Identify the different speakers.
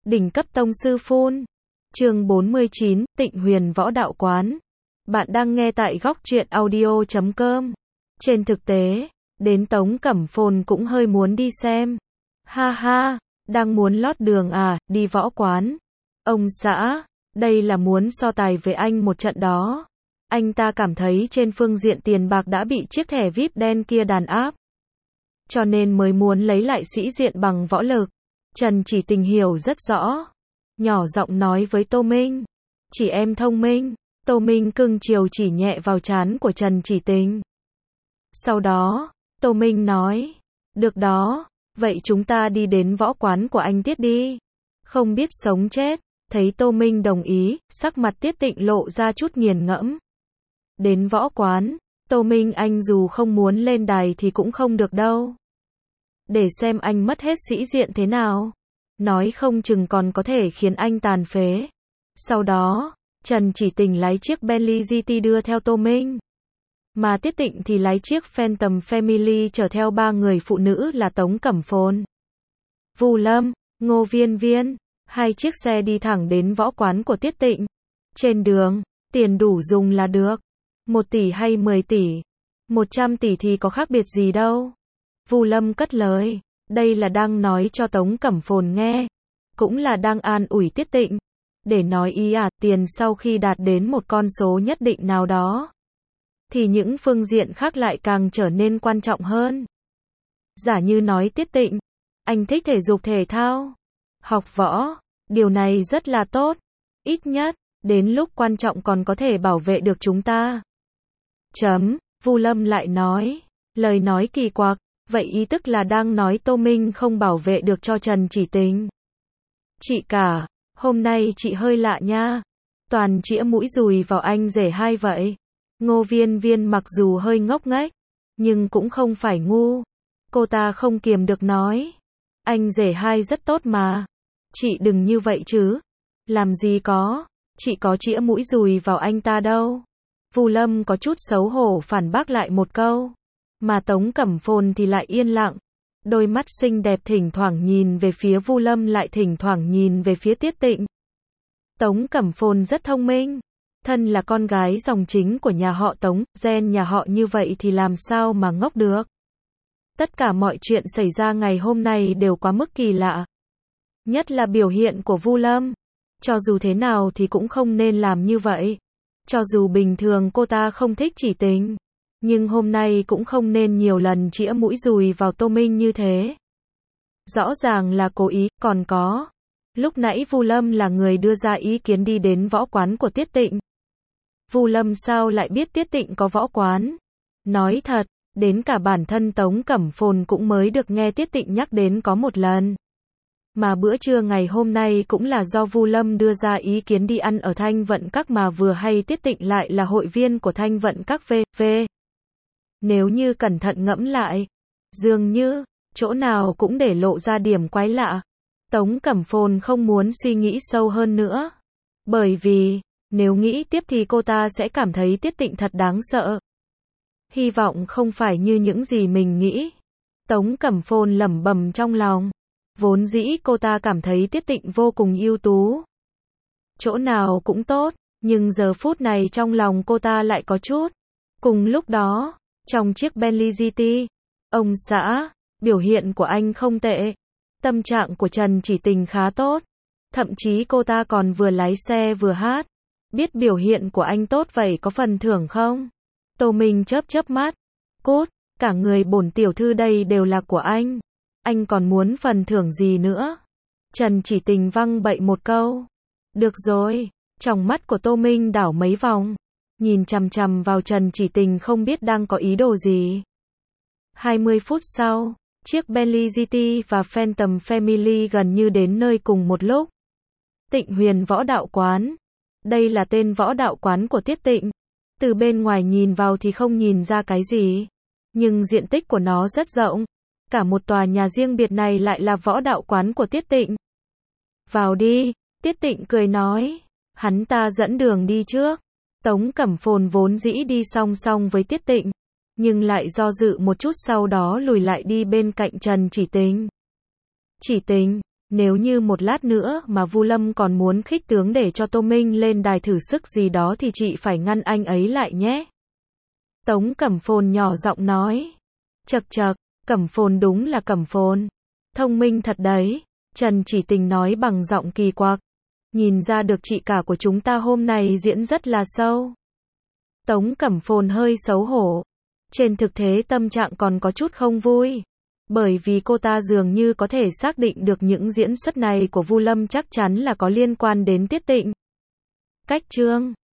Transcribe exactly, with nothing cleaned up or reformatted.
Speaker 1: Đỉnh cấp tông sư phun. Chương bốn mươi chín, Tịnh Huyền Võ Đạo Quán. Bạn đang nghe tại góc truyện audio chấm com. Trên thực tế, đến Tống Cẩm Phồn cũng hơi muốn đi xem. Ha ha, đang muốn lót đường à, đi võ quán. Ông xã, đây là muốn so tài với anh một trận đó. Anh ta cảm thấy trên phương diện tiền bạc đã bị chiếc thẻ vi ai pi đen kia đàn áp. Cho nên mới muốn lấy lại sĩ diện bằng võ lực. Trần Chỉ Tình hiểu rất rõ. Nhỏ giọng nói với Tô Minh. Chỉ em thông minh. Tô Minh cưng chiều chỉ nhẹ vào trán của Trần Chỉ Tình. Sau đó, Tô Minh nói. Được đó, vậy chúng ta đi đến võ quán của anh Tiết đi. Không biết sống chết. Thấy Tô Minh đồng ý, sắc mặt Tiết Tịnh lộ ra chút nghiền ngẫm. Đến võ quán, Tô Minh anh dù không muốn lên đài thì cũng không được đâu. Để xem anh mất hết sĩ diện thế nào. Nói không chừng còn có thể khiến anh tàn phế. Sau đó, Trần Chỉ Tình lái chiếc Bentley giê tê đưa theo Tô Minh. Mà Tiết Tịnh thì lái chiếc Phantom Family chở theo ba người phụ nữ là Tống Cẩm Phồn, Vu Lâm, Ngô Viên Viên. Hai chiếc xe đi thẳng đến võ quán của Tiết Tịnh. Trên đường, tiền đủ dùng là được. Một tỷ hay mười tỷ, một trăm tỷ thì có khác biệt gì đâu. Vu Lâm cất lời, đây là đang nói cho Tống Cẩm Phồn nghe, cũng là đang an ủi Tiết Tịnh, để nói ý à, tiền sau khi đạt đến một con số nhất định nào đó, thì những phương diện khác lại càng trở nên quan trọng hơn. Giả như nói Tiết Tịnh, anh thích thể dục thể thao, học võ, điều này rất là tốt, ít nhất, đến lúc quan trọng còn có thể bảo vệ được chúng ta. Chấm, Vu Lâm lại nói, lời nói kỳ quặc. Vậy ý tức là đang nói Tô Minh không bảo vệ được cho Trần Chỉ Tình. Chị cả, hôm nay chị hơi lạ nha. Toàn chĩa mũi dùi vào anh rể hai vậy. Ngô Viên Viên mặc dù hơi ngốc nghếch, nhưng cũng không phải ngu. Cô ta không kiềm được nói. Anh rể hai rất tốt mà. Chị đừng như vậy chứ. Làm gì có, chị có chĩa mũi dùi vào anh ta đâu. Vu Lâm có chút xấu hổ phản bác lại một câu. Mà Tống Cẩm Phồn thì lại yên lặng. Đôi mắt xinh đẹp thỉnh thoảng nhìn về phía Vu Lâm lại thỉnh thoảng nhìn về phía Tiết Tịnh. Tống Cẩm Phồn rất thông minh. Thân là con gái dòng chính của nhà họ Tống, gen nhà họ như vậy thì làm sao mà ngốc được. Tất cả mọi chuyện xảy ra ngày hôm nay đều quá mức kỳ lạ. Nhất là biểu hiện của Vu Lâm. Cho dù thế nào thì cũng không nên làm như vậy. Cho dù bình thường cô ta không thích Chỉ Tình, nhưng hôm nay cũng không nên nhiều lần chĩa mũi dùi vào Tô Minh như thế. Rõ ràng là cố ý, còn có. Lúc nãy Vu Lâm là người đưa ra ý kiến đi đến võ quán của Tiết Tịnh. Vu Lâm sao lại biết Tiết Tịnh có võ quán? Nói thật, đến cả bản thân Tống Cẩm Phồn cũng mới được nghe Tiết Tịnh nhắc đến có một lần. Mà bữa trưa ngày hôm nay cũng là do Vu Lâm đưa ra ý kiến đi ăn ở Thanh Vận Các mà vừa hay Tiết Tịnh lại là hội viên của Thanh Vận Các vê vê. Nếu như cẩn thận ngẫm lại, dường như, chỗ nào cũng để lộ ra điểm quái lạ. Tống Cẩm Phồn không muốn suy nghĩ sâu hơn nữa. Bởi vì, nếu nghĩ tiếp thì cô ta sẽ cảm thấy Tiết Tịnh thật đáng sợ. Hy vọng không phải như những gì mình nghĩ. Tống Cẩm Phồn lẩm bẩm trong lòng. Vốn dĩ cô ta cảm thấy Tiết Tịnh vô cùng ưu tú. Chỗ nào cũng tốt, nhưng giờ phút này trong lòng cô ta lại có chút. Cùng lúc đó, trong chiếc Bentley giê tê, ông xã, biểu hiện của anh không tệ. Tâm trạng của Trần Chỉ Tình khá tốt. Thậm chí cô ta còn vừa lái xe vừa hát. Biết biểu hiện của anh tốt vậy có phần thưởng không? Tô Minh chớp chớp mắt. Cút, cả người bổn tiểu thư đây đều là của anh. Anh còn muốn phần thưởng gì nữa? Trần Chỉ Tình văng bậy một câu. Được rồi, trong mắt của Tô Minh đảo mấy vòng. Nhìn chằm chằm vào Trần Chỉ Tình không biết đang có ý đồ gì. hai mươi phút sau, chiếc Bentley giê tê và Phantom Family gần như đến nơi cùng một lúc. Tịnh Huyền Võ Đạo Quán. Đây là tên võ đạo quán của Tiết Tịnh. Từ bên ngoài nhìn vào thì không nhìn ra cái gì. Nhưng diện tích của nó rất rộng. Cả một tòa nhà riêng biệt này lại là võ đạo quán của Tiết Tịnh. Vào đi, Tiết Tịnh cười nói. Hắn ta dẫn đường đi trước. Tống Cẩm Phồn vốn dĩ đi song song với Tiết Tịnh, nhưng lại do dự một chút sau đó lùi lại đi bên cạnh Trần Chỉ Tình. Chỉ Tình, Nếu như một lát nữa mà Vu Lâm còn muốn khích tướng để cho Tô Minh lên đài thử sức gì đó thì chị phải ngăn anh ấy lại nhé. Tống Cẩm Phồn nhỏ giọng nói. Chậc chậc, Cẩm Phồn đúng là Cẩm Phồn. Thông minh thật đấy. Trần Chỉ Tình nói bằng giọng kỳ quặc. Nhìn ra được chị cả của chúng ta hôm nay diễn rất là sâu. Tống Cẩm Phồn hơi xấu hổ. Trên thực tế tâm trạng còn có chút không vui. Bởi vì cô ta dường như có thể xác định được những diễn xuất này của Vu Lâm chắc chắn là có liên quan đến Tiết Tịnh. Cách chương